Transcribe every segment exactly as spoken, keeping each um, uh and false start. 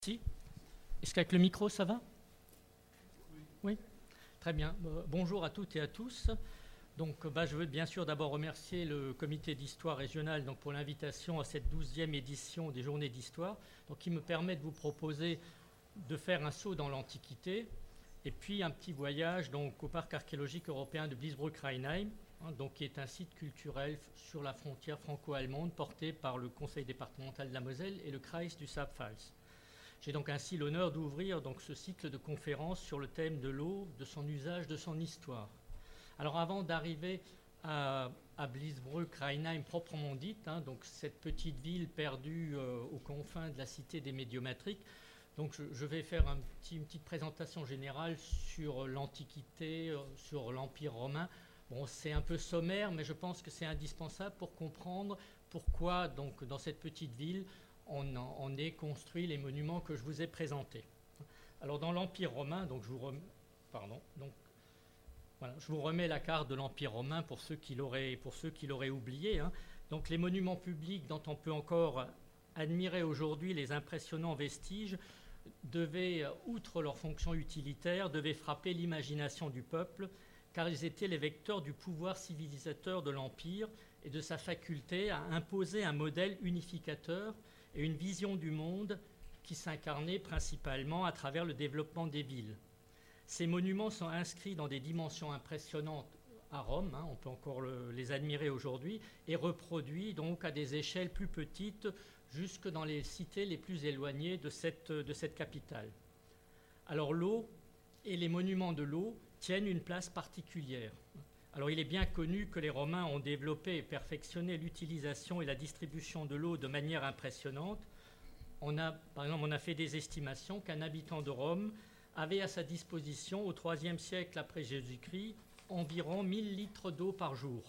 Si. Est-ce qu'avec le micro, ça va? Oui. Très bien. Bonjour à toutes et à tous. Donc, bah, je veux bien sûr d'abord remercier le comité d'histoire régionale donc, pour l'invitation à cette douzième édition des Journées d'histoire, donc, qui me permet de vous proposer de faire un saut dans l'Antiquité et puis un petit voyage donc, au parc archéologique européen de Bliesbruck-Rheinheim, hein, donc, qui est un site culturel sur la frontière franco-allemande porté par le conseil départemental de la Moselle et le Kreis du Saab-Pfalz. J'ai donc ainsi l'honneur d'ouvrir donc ce cycle de conférences sur le thème de l'eau, de son usage, de son histoire. Alors avant d'arriver à, à Bliesbruck-Rheinheim proprement dite, hein, donc cette petite ville perdue euh, aux confins de la cité des Médiomatriques, donc je, je vais faire un petit, une petite présentation générale sur l'Antiquité, euh, sur l'Empire romain. Bon, c'est un peu sommaire, mais je pense que c'est indispensable pour comprendre pourquoi donc dans cette petite ville On, en, on ait construit les monuments que je vous ai présentés. Alors dans l'Empire romain, donc je, vous rem... Pardon, donc, voilà, je vous remets la carte de l'Empire romain pour ceux qui l'auraient, pour ceux qui l'auraient oublié. Hein. Donc les monuments publics dont on peut encore admirer aujourd'hui les impressionnants vestiges devaient, outre leur fonction utilitaire, devaient frapper l'imagination du peuple, car ils étaient les vecteurs du pouvoir civilisateur de l'Empire et de sa faculté à imposer un modèle unificateur et une vision du monde qui s'incarnait principalement à travers le développement des villes. Ces monuments sont inscrits dans des dimensions impressionnantes à Rome, hein, on peut encore le, les admirer aujourd'hui, et reproduits donc à des échelles plus petites jusque dans les cités les plus éloignées de cette, de cette capitale. Alors l'eau et les monuments de l'eau tiennent une place particulière. Alors il est bien connu que les Romains ont développé et perfectionné l'utilisation et la distribution de l'eau de manière impressionnante. On a, par exemple, on a fait des estimations qu'un habitant de Rome avait à sa disposition au troisième siècle après Jésus-Christ environ mille litres d'eau par jour.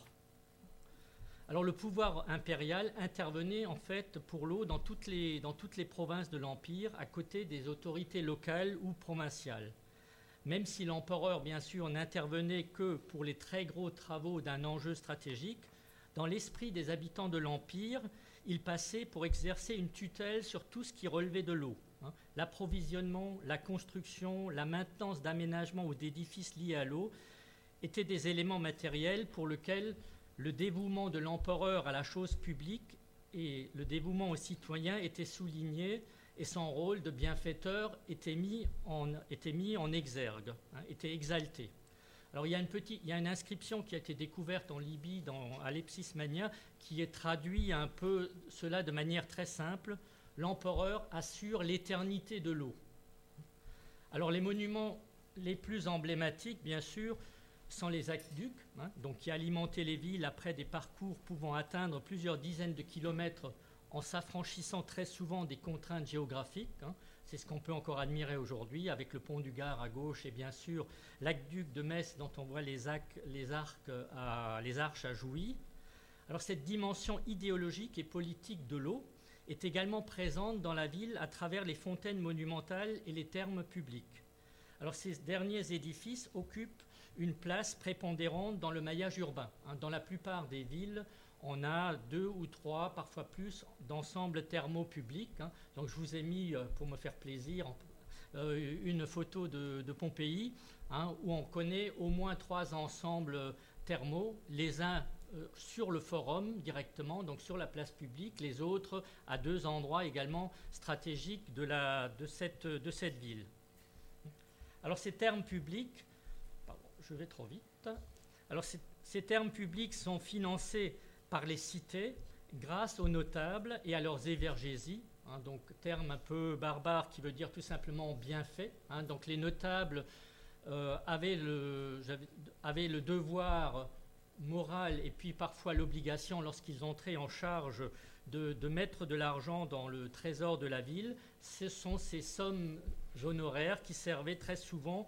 Alors le pouvoir impérial intervenait en fait pour l'eau dans toutes les, dans toutes les provinces de l'Empire à côté des autorités locales ou provinciales. Même si l'empereur, bien sûr, n'intervenait que pour les très gros travaux d'un enjeu stratégique, dans l'esprit des habitants de l'Empire, il passait pour exercer une tutelle sur tout ce qui relevait de l'eau. Hein. L'approvisionnement, la construction, la maintenance d'aménagements ou d'édifices liés à l'eau étaient des éléments matériels pour lesquels le dévouement de l'empereur à la chose publique et le dévouement aux citoyens étaient soulignés et son rôle de bienfaiteur était mis en, était mis en exergue, hein, était exalté. Alors il y a une petite, il y a une inscription qui a été découverte en Libye, dans, à Lepsismania, qui est traduit un peu cela de manière très simple. L'empereur assure l'éternité de l'eau. Alors les monuments les plus emblématiques, bien sûr, sont les aqueducs, hein, donc qui alimentaient les villes après des parcours pouvant atteindre plusieurs dizaines de kilomètres en s'affranchissant très souvent des contraintes géographiques. Hein. C'est ce qu'on peut encore admirer aujourd'hui, avec le pont du Gard à gauche et bien sûr l'aqueduc de Metz dont on voit les, arcs, les, arcs à, les arches à Jouy. Alors cette dimension idéologique et politique de l'eau est également présente dans la ville à travers les fontaines monumentales et les thermes publics. Alors ces derniers édifices occupent une place prépondérante dans le maillage urbain. Hein. Dans la plupart des villes, on a deux ou trois, parfois plus, d'ensembles thermaux publics. Hein. Donc je vous ai mis, pour me faire plaisir, euh, une photo de, de Pompéi, hein, où on connaît au moins trois ensembles thermaux, les uns euh, sur le forum directement, donc sur la place publique, les autres à deux endroits également stratégiques de, la, de, cette, de cette ville. Alors ces thermes publics, pardon, je vais trop vite, alors ces, ces termes publics sont financés par les cités grâce aux notables et à leurs évergésies, hein, donc terme un peu barbare qui veut dire tout simplement bienfait. Hein, donc les notables euh, avaient, le, avaient le devoir moral et puis parfois l'obligation lorsqu'ils entraient en charge de, de mettre de l'argent dans le trésor de la ville. Ce sont ces sommes honoraires qui servaient très souvent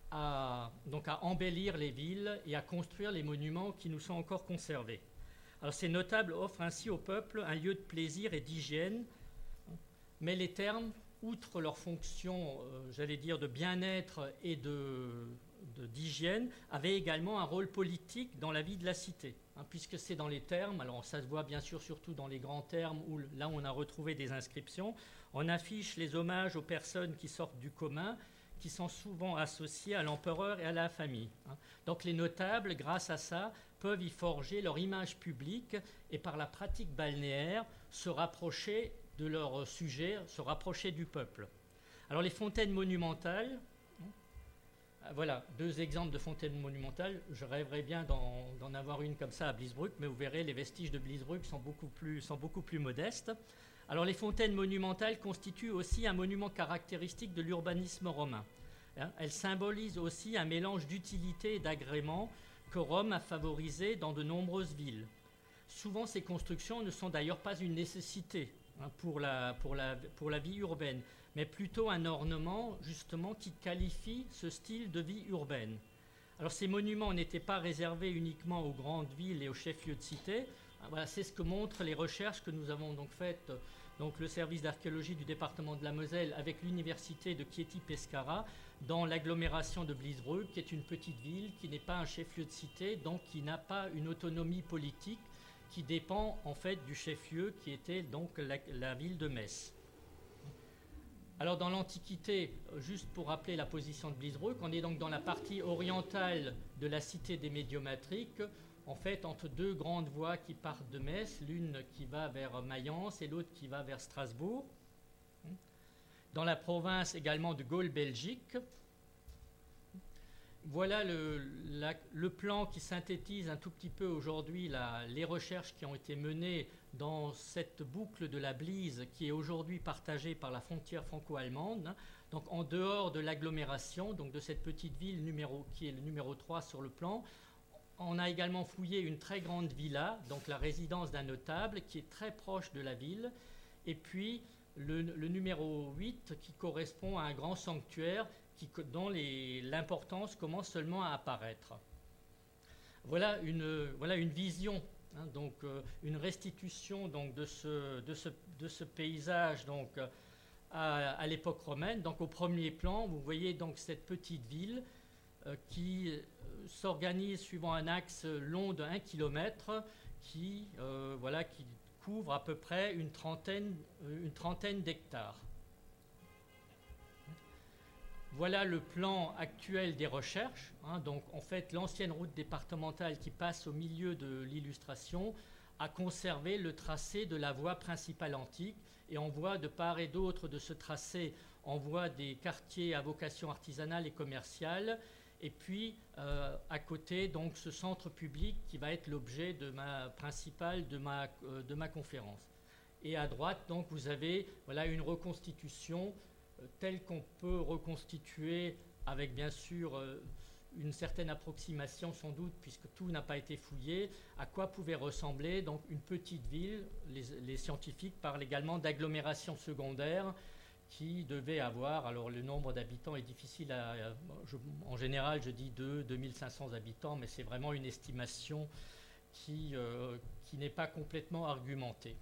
à, donc à embellir les villes et à construire les monuments qui nous sont encore conservés. Alors, ces notables offrent ainsi au peuple un lieu de plaisir et d'hygiène, mais les thermes, outre leur fonction, euh, j'allais dire, de bien-être et de, de, d'hygiène avait également un rôle politique dans la vie de la cité, hein, puisque c'est dans les thermes, alors ça se voit bien sûr surtout dans les grands thermes, où là on a retrouvé des inscriptions, on affiche les hommages aux personnes qui sortent du commun, qui sont souvent associées à l'empereur et à la famille. Hein. Donc les notables, grâce à ça, peuvent y forger leur image publique et par la pratique balnéaire se rapprocher de leur sujet, se rapprocher du peuple. Alors les fontaines monumentales, voilà, deux exemples de fontaines monumentales. Je rêverais bien d'en, d'en avoir une comme ça à Bliesbruck, mais vous verrez, les vestiges de Bliesbruck sont beaucoup plus, sont beaucoup plus modestes. Alors les fontaines monumentales constituent aussi un monument caractéristique de l'urbanisme romain. Elles symbolisent aussi un mélange d'utilité et d'agrément que Rome a favorisé dans de nombreuses villes. Souvent, ces constructions ne sont d'ailleurs pas une nécessité hein, pour, la, pour, la, pour la vie urbaine, mais plutôt un ornement, justement, qui qualifie ce style de vie urbaine. Alors, ces monuments n'étaient pas réservés uniquement aux grandes villes et aux chefs-lieux de cité. Voilà, c'est ce que montrent les recherches que nous avons donc faites, donc le service d'archéologie du département de la Moselle avec l'université de Chieti-Pescara, dans l'agglomération de Bliesbruck, qui est une petite ville, qui n'est pas un chef-lieu de cité, donc qui n'a pas une autonomie politique, qui dépend en fait du chef-lieu qui était donc la, la ville de Metz. Alors dans l'Antiquité, juste pour rappeler la position de Bliesbruck, on est donc dans la partie orientale de la cité des Médiomatriques, en fait entre deux grandes voies qui partent de Metz, l'une qui va vers Mayence et l'autre qui va vers Strasbourg. Dans la province également de Gaule-Belgique. Voilà le, la, le plan qui synthétise un tout petit peu aujourd'hui la, les recherches qui ont été menées dans cette boucle de la Bliese qui est aujourd'hui partagée par la frontière franco-allemande, donc en dehors de l'agglomération, donc de cette petite ville numéro, qui est le numéro trois sur le plan. On a également fouillé une très grande villa, donc la résidence d'un notable qui est très proche de la ville, et puis le, le numéro huit qui correspond à un grand sanctuaire qui, dont les, l'importance commence seulement à apparaître. Voilà une, voilà une vision, hein, donc euh, une restitution donc, de, ce, de, ce, de ce paysage donc, à, à l'époque romaine. Donc au premier plan, vous voyez donc cette petite ville euh, qui euh, s'organise suivant un axe long de un kilomètre qui, euh, voilà, qui couvre à peu près une trentaine, une trentaine d'hectares. Voilà le plan actuel des recherches. Hein, donc, en fait, l'ancienne route départementale qui passe au milieu de l'illustration a conservé le tracé de la voie principale antique. Et on voit de part et d'autre de ce tracé, on voit des quartiers à vocation artisanale et commerciale. Et puis, euh, à côté, donc, ce centre public qui va être l'objet de ma principale de ma, euh, de ma conférence. Et à droite, donc, vous avez voilà, une reconstitution euh, telle qu'on peut reconstituer avec, bien sûr, euh, une certaine approximation, sans doute, puisque tout n'a pas été fouillé, à quoi pouvait ressembler donc, une petite ville. Les, les scientifiques parlent également d'agglomération secondaire, qui devait avoir, alors le nombre d'habitants est difficile à, je, en général je dis deux, deux mille cinq cents habitants, mais c'est vraiment une estimation qui, euh, qui n'est pas complètement argumentée.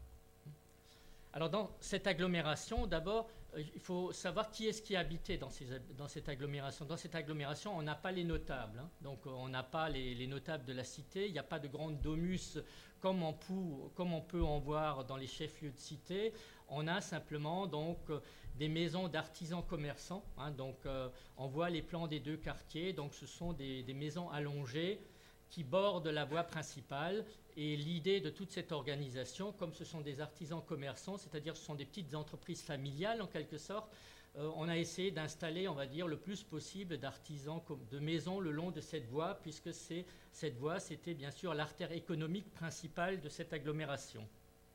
Alors dans cette agglomération, d'abord, il faut savoir qui est-ce qui habitait dans, ces, dans cette agglomération. Dans cette agglomération, on n'a pas les notables, hein, donc on n'a pas les, les notables de la cité, il n'y a pas de grande domus comme on, peut, comme on peut en voir dans les chefs-lieux de cité. On a simplement donc des maisons d'artisans commerçants. Hein, donc euh, on voit les plans des deux quartiers. Donc ce sont des, des maisons allongées qui bordent la voie principale. Et l'idée de toute cette organisation, comme ce sont des artisans commerçants, c'est-à-dire ce sont des petites entreprises familiales en quelque sorte, euh, on a essayé d'installer, on va dire, le plus possible d'artisans, de maisons le long de cette voie, puisque c'est, cette voie, c'était bien sûr l'artère économique principale de cette agglomération.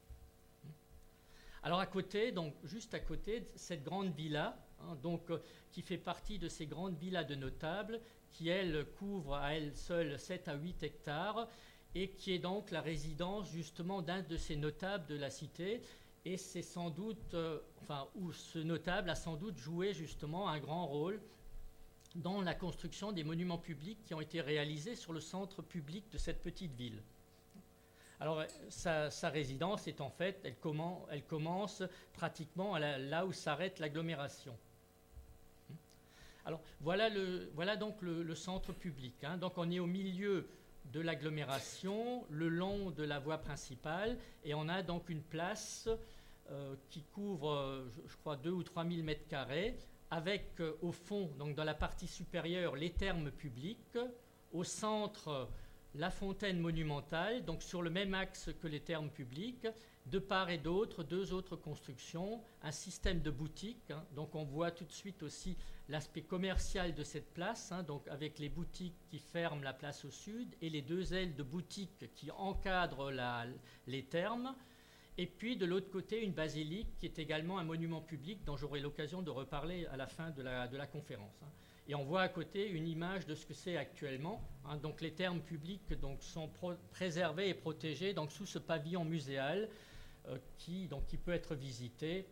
Alors à côté, donc juste à côté, cette grande villa, hein, donc, euh, qui fait partie de ces grandes villas de notables, qui elle couvre à elle seule sept à huit hectares, et qui est donc la résidence justement d'un de ces notables de la cité. Et c'est sans doute, euh, enfin, où ce notable a sans doute joué justement un grand rôle dans la construction des monuments publics qui ont été réalisés sur le centre public de cette petite ville. Alors, sa, sa résidence est en fait, elle commence, elle commence pratiquement à la, là où s'arrête l'agglomération. Alors voilà, le, voilà donc le, le centre public. Hein. Donc on est au milieu de l'agglomération, le long de la voie principale, et on a donc une place euh, qui couvre, je, je crois, deux ou trois mille mètres carrés, avec euh, au fond, donc dans la partie supérieure, les thermes publics, au centre, la fontaine monumentale, donc sur le même axe que les thermes publics, de part et d'autre, deux autres constructions, un système de boutiques, hein, donc on voit tout de suite aussi l'aspect commercial de cette place, hein, donc avec les boutiques qui ferment la place au sud et les deux ailes de boutiques qui encadrent la, les thermes, et puis de l'autre côté une basilique qui est également un monument public dont j'aurai l'occasion de reparler à la fin de la, de la conférence. Hein. Et on voit à côté une image de ce que c'est actuellement. Hein, donc les thermes publics donc, sont pro- préservés et protégés donc, sous ce pavillon muséal euh, qui, donc, qui peut être visité.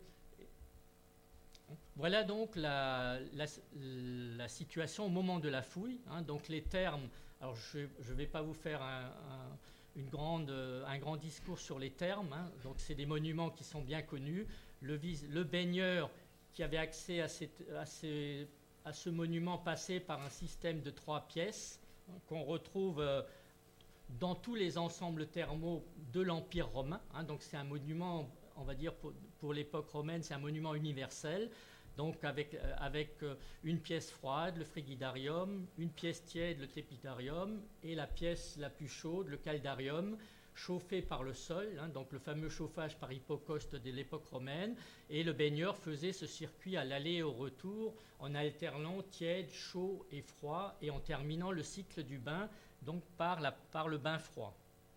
Voilà donc la, la, la situation au moment de la fouille. Hein, donc les thermes, alors je ne vais pas vous faire un, un, une grande, un grand discours sur les thermes. Hein, donc c'est des monuments qui sont bien connus. Le, le baigneur qui avait accès à, cette, à ces à ce monument passé par un système de trois pièces hein, qu'on retrouve euh, dans tous les ensembles thermaux de l'Empire romain. Hein, donc c'est un monument, on va dire pour, pour l'époque romaine, c'est un monument universel. Donc avec, euh, avec euh, une pièce froide, le frigidarium, une pièce tiède, le tepidarium, et la pièce la plus chaude, le caldarium, chauffé par le sol, hein, donc le fameux chauffage par hypocauste de l'époque romaine, et le baigneur faisait ce circuit à l'aller et au retour en alternant tiède, chaud et froid, et en terminant le cycle du bain donc par, la, par le bain froid.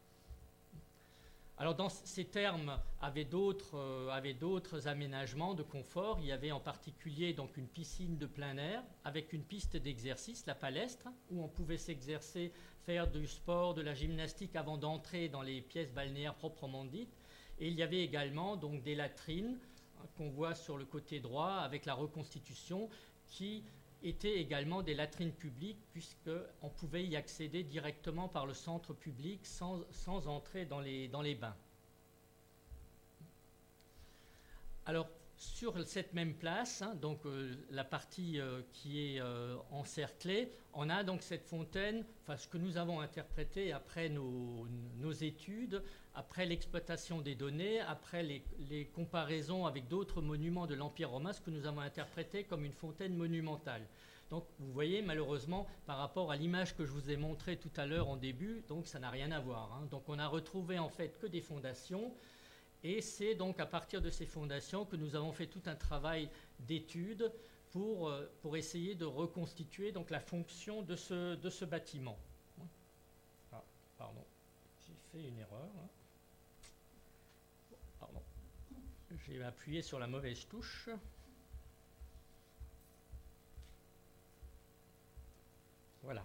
Alors dans ces thermes avaient d'autres, euh, avaient d'autres aménagements de confort. Il y avait en particulier donc une piscine de plein air avec une piste d'exercice, la palestre, où on pouvait s'exercer, faire du sport, de la gymnastique avant d'entrer dans les pièces balnéaires proprement dites. Et il y avait également donc des latrines hein, qu'on voit sur le côté droit avec la reconstitution qui étaient également des latrines publiques puisqu'on pouvait y accéder directement par le centre public sans, sans entrer dans les, dans les bains. Alors, sur cette même place, hein, donc euh, la partie euh, qui est euh, encerclée, on a donc cette fontaine, enfin ce que nous avons interprété après nos, nos études, après l'exploitation des données, après les, les comparaisons avec d'autres monuments de l'Empire romain, ce que nous avons interprété comme une fontaine monumentale. Donc vous voyez, malheureusement, par rapport à l'image que je vous ai montrée tout à l'heure en début, donc ça n'a rien à voir. Hein. Donc on a retrouvé en fait que des fondations. Et c'est donc à partir de ces fondations que nous avons fait tout un travail d'étude pour, euh, pour essayer de reconstituer donc, la fonction de ce, de ce bâtiment. Ah, pardon, j'ai fait une erreur. Hein. Pardon, j'ai appuyé sur la mauvaise touche. Voilà.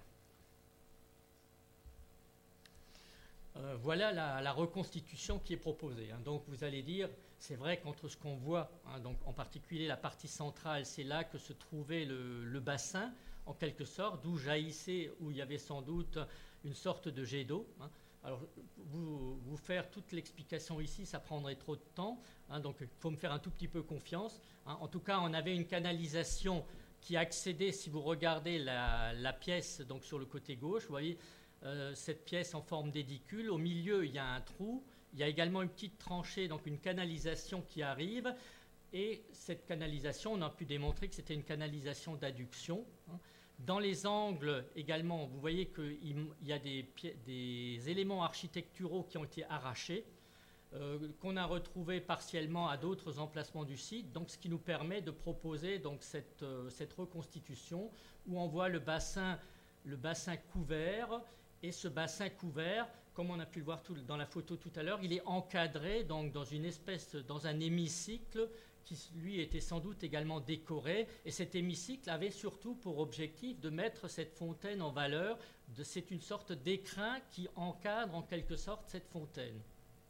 Euh, voilà la, la reconstitution qui est proposée. Hein. Donc vous allez dire, c'est vrai qu'entre ce qu'on voit, hein, donc en particulier la partie centrale, c'est là que se trouvait le, le bassin, en quelque sorte, d'où jaillissait, où il y avait sans doute une sorte de jet d'eau. Hein. Alors vous, vous faire toute l'explication ici, ça prendrait trop de temps, hein, donc il faut me faire un tout petit peu confiance. Hein. En tout cas, on avait une canalisation qui accédait, si vous regardez la, la pièce donc sur le côté gauche, vous voyez, Euh, cette pièce en forme d'édicule. Au milieu, il y a un trou. Il y a également une petite tranchée, donc une canalisation qui arrive. Et cette canalisation, on a pu démontrer que c'était une canalisation d'adduction. Dans les angles également, vous voyez qu'il y a des, des éléments architecturaux qui ont été arrachés, euh, qu'on a retrouvés partiellement à d'autres emplacements du site. Donc, ce qui nous permet de proposer donc, cette, euh, cette reconstitution où on voit le bassin, le bassin couvert. Et ce bassin couvert, comme on a pu le voir tout, dans la photo tout à l'heure, il est encadré donc, dans une espèce, dans un hémicycle qui, lui, était sans doute également décoré. Et cet hémicycle avait surtout pour objectif de mettre cette fontaine en valeur. De, c'est une sorte d'écrin qui encadre en quelque sorte cette fontaine.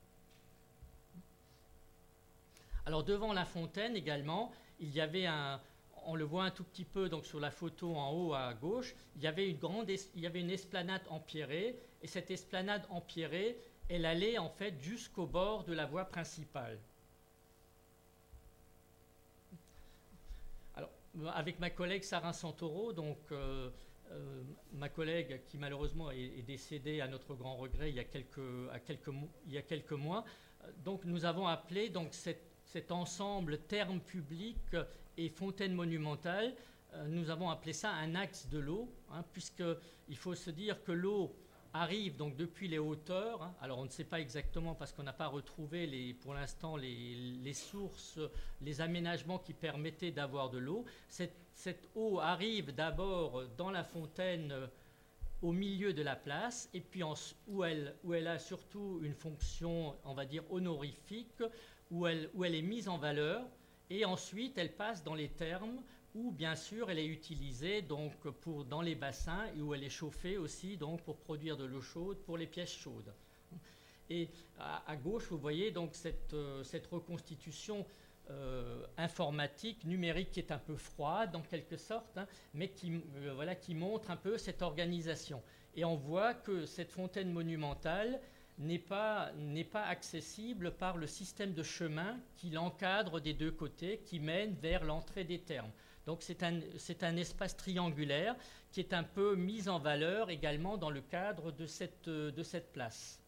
Alors devant la fontaine également, il y avait un... On le voit un tout petit peu donc, sur la photo en haut à gauche, il y avait une, grande es- il y avait une esplanade empierrée, et cette esplanade empierrée, elle allait en fait jusqu'au bord de la voie principale. Alors, avec ma collègue Sarah Santoro, donc euh, euh, ma collègue qui malheureusement est, est décédée à notre grand regret il y a quelques, à quelques, il y a quelques mois, donc nous avons appelé donc, cette, cet ensemble termes publics et fontaines monumentales, euh, nous avons appelé ça un axe de l'eau, hein, puisqu'il faut se dire que l'eau arrive donc depuis les hauteurs. Hein. Alors on ne sait pas exactement parce qu'on n'a pas retrouvé les, pour l'instant les, les sources, les aménagements qui permettaient d'avoir de l'eau. Cette, cette eau arrive d'abord dans la fontaine euh, au milieu de la place et puis en, où, elle, où elle a surtout une fonction, on va dire, honorifique, où elle, où elle est mise en valeur et ensuite elle passe dans les thermes où bien sûr elle est utilisée donc pour, dans les bassins et où elle est chauffée aussi donc pour produire de l'eau chaude pour les pièces chaudes. Et à, à gauche vous voyez donc cette, euh, cette reconstitution euh, informatique, numérique qui est un peu froide en quelque sorte, hein, mais qui, euh, voilà, qui montre un peu cette organisation. Et on voit que cette fontaine monumentale n'est pas, n'est pas accessible par le système de chemin qui l'encadre des deux côtés, qui mène vers l'entrée des thermes. Donc c'est un, c'est un espace triangulaire qui est un peu mis en valeur également dans le cadre de cette, de cette place.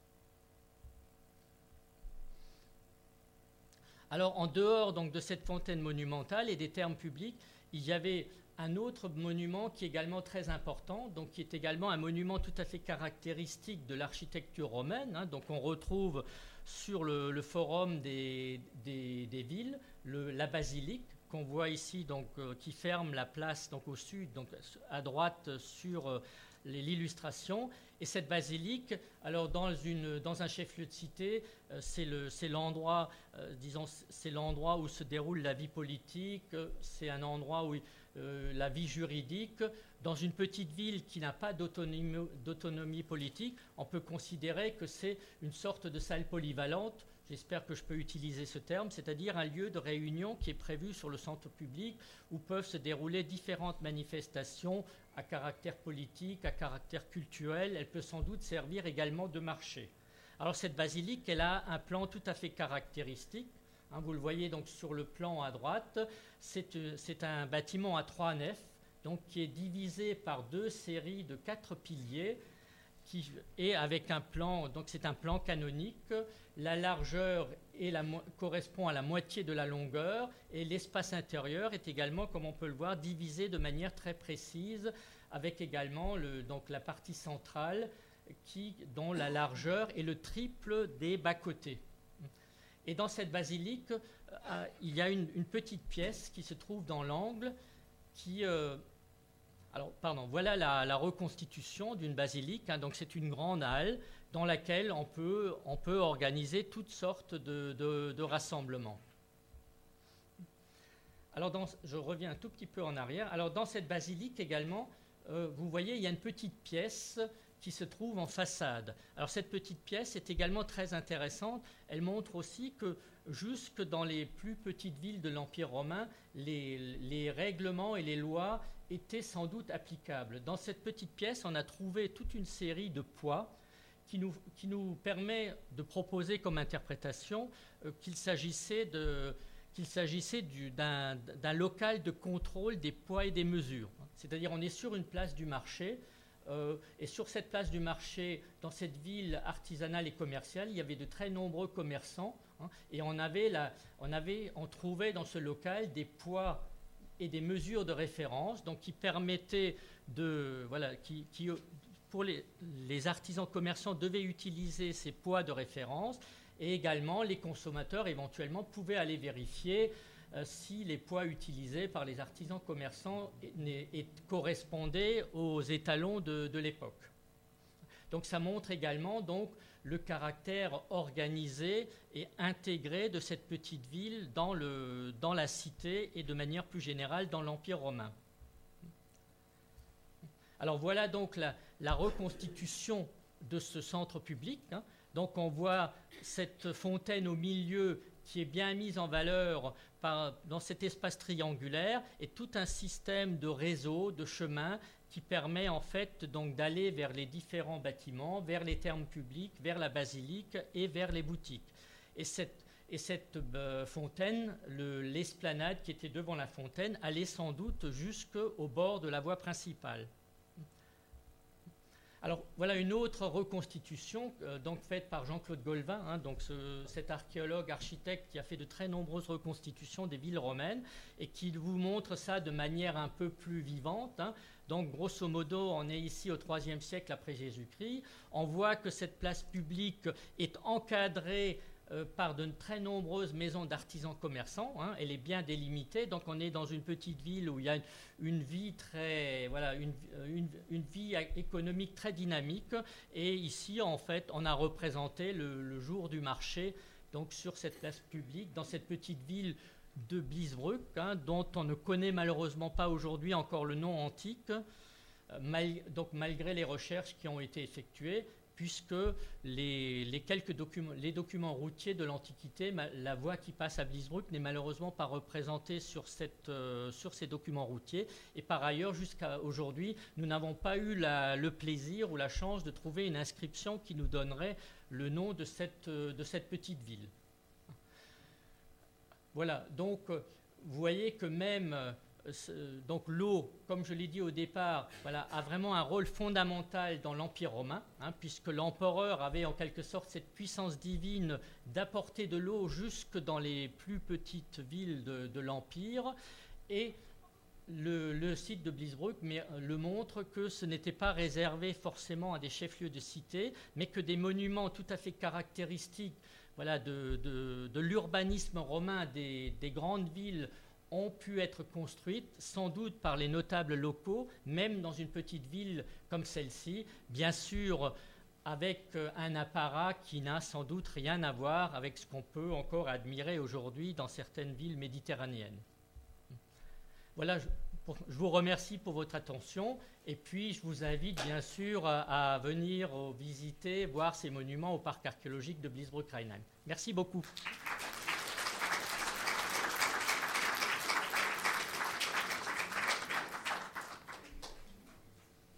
Alors en dehors donc, de cette fontaine monumentale et des thermes publics, il y avait un autre monument qui est également très important, donc qui est également un monument tout à fait caractéristique de l'architecture romaine. Hein, donc on retrouve sur le, le forum des, des, des villes le, la basilique, qu'on voit ici, donc, euh, qui ferme la place donc, au sud, donc à droite sur euh, l'illustration. Et cette basilique, alors dans, une, dans un chef-lieu de cité, euh, c'est, le, c'est, l'endroit, euh, disons, c'est l'endroit où se déroule la vie politique, c'est un endroit où euh, la vie juridique. Dans une petite ville qui n'a pas d'autonomie, d'autonomie politique, on peut considérer que c'est une sorte de salle polyvalente. J'espère que je peux utiliser ce terme, c'est-à-dire un lieu de réunion qui est prévu sur le centre public où peuvent se dérouler différentes manifestations à caractère politique, à caractère culturel. Elle peut sans doute servir également de marché. Alors cette basilique, elle a un plan tout à fait caractéristique. Hein, vous le voyez donc sur le plan à droite. C'est, c'est un bâtiment à trois nefs, donc qui est divisé par deux séries de quatre piliers. Qui, et avec un plan, donc c'est un plan canonique, la largeur est la, correspond à la moitié de la longueur et l'espace intérieur est également, comme on peut le voir, divisé de manière très précise avec également le, donc la partie centrale qui, dont la largeur est le triple des bas-côtés. Et dans cette basilique, euh, il y a une, une petite pièce qui se trouve dans l'angle qui... Euh, Alors, pardon, voilà la, la reconstitution d'une basilique. Hein, donc, c'est une grande halle dans laquelle on peut, on peut organiser toutes sortes de, de, de rassemblements. Alors, dans, je reviens un tout petit peu en arrière. Alors, dans cette basilique également, euh, vous voyez, il y a une petite pièce qui se trouve en façade. Alors, cette petite pièce est également très intéressante. Elle montre aussi que jusque dans les plus petites villes de l'Empire romain, les, les règlements et les lois étaient sans doute applicables. Dans cette petite pièce, on a trouvé toute une série de poids qui nous, qui nous permet de proposer comme interprétation euh, qu'il s'agissait, de, qu'il s'agissait du, d'un, d'un local de contrôle des poids et des mesures. C'est-à-dire on est sur une place du marché, euh, et sur cette place du marché, dans cette ville artisanale et commerciale, il y avait de très nombreux commerçants, hein, et on, avait la, on, avait, on trouvait dans ce local des poids et des mesures de référence, donc qui permettaient de, voilà, qui, qui pour les, les artisans commerçants devaient utiliser ces poids de référence, et également les consommateurs éventuellement pouvaient aller vérifier euh, si les poids utilisés par les artisans commerçants et, et correspondaient aux étalons de, de l'époque. Donc ça montre également donc, le caractère organisé et intégré de cette petite ville dans, le, dans la cité et de manière plus générale dans l'Empire romain. Alors voilà donc la, la reconstitution de ce centre public. Hein. Donc on voit cette fontaine au milieu qui est bien mise en valeur par, dans cet espace triangulaire et tout un système de réseaux, de chemins qui permet en fait donc d'aller vers les différents bâtiments, vers les thermes publics, vers la basilique et vers les boutiques. Et, cette, Et cette euh, fontaine, le, l'esplanade qui était devant la fontaine, allait sans doute jusqu'au bord de la voie principale. Alors voilà une autre reconstitution euh, donc faite par Jean-Claude Golvin, hein, donc ce, cet archéologue architecte qui a fait de très nombreuses reconstitutions des villes romaines et qui vous montre ça de manière un peu plus vivante. Hein. Donc grosso modo, on est ici au troisième siècle après Jésus-Christ. On voit que cette place publique est encadrée Euh, par de très nombreuses maisons d'artisans commerçants, hein, elle est bien délimitée, donc on est dans une petite ville où il y a une, une vie très, voilà, une, une, une vie économique très dynamique, et ici en fait on a représenté le, le jour du marché, donc sur cette place publique, dans cette petite ville de Bliesbruck, hein, dont on ne connaît malheureusement pas aujourd'hui encore le nom antique, euh, mal, donc malgré les recherches qui ont été effectuées, puisque les, les quelques documents, les documents routiers de l'Antiquité, la voie qui passe à Bliesbruck n'est malheureusement pas représentée sur, cette, euh, sur ces documents routiers. Et par ailleurs, jusqu'à aujourd'hui, nous n'avons pas eu la, le plaisir ou la chance de trouver une inscription qui nous donnerait le nom de cette, de cette petite ville. Voilà, donc vous voyez que même... Donc l'eau, comme je l'ai dit au départ, voilà, a vraiment un rôle fondamental dans l'Empire romain, hein, puisque l'empereur avait en quelque sorte cette puissance divine d'apporter de l'eau jusque dans les plus petites villes de, de l'Empire. Et le, le site de Bliesbruck mais, le montre que ce n'était pas réservé forcément à des chefs-lieux de cité, mais que des monuments tout à fait caractéristiques, voilà, de, de, de l'urbanisme romain des, des grandes villes ont pu être construites, sans doute par les notables locaux, même dans une petite ville comme celle-ci, bien sûr avec un apparat qui n'a sans doute rien à voir avec ce qu'on peut encore admirer aujourd'hui dans certaines villes méditerranéennes. Voilà, je, pour, je vous remercie pour votre attention, et puis je vous invite bien sûr à, à venir visiter, voir ces monuments au parc archéologique de Bliesbruck-Rheinheim. Merci beaucoup.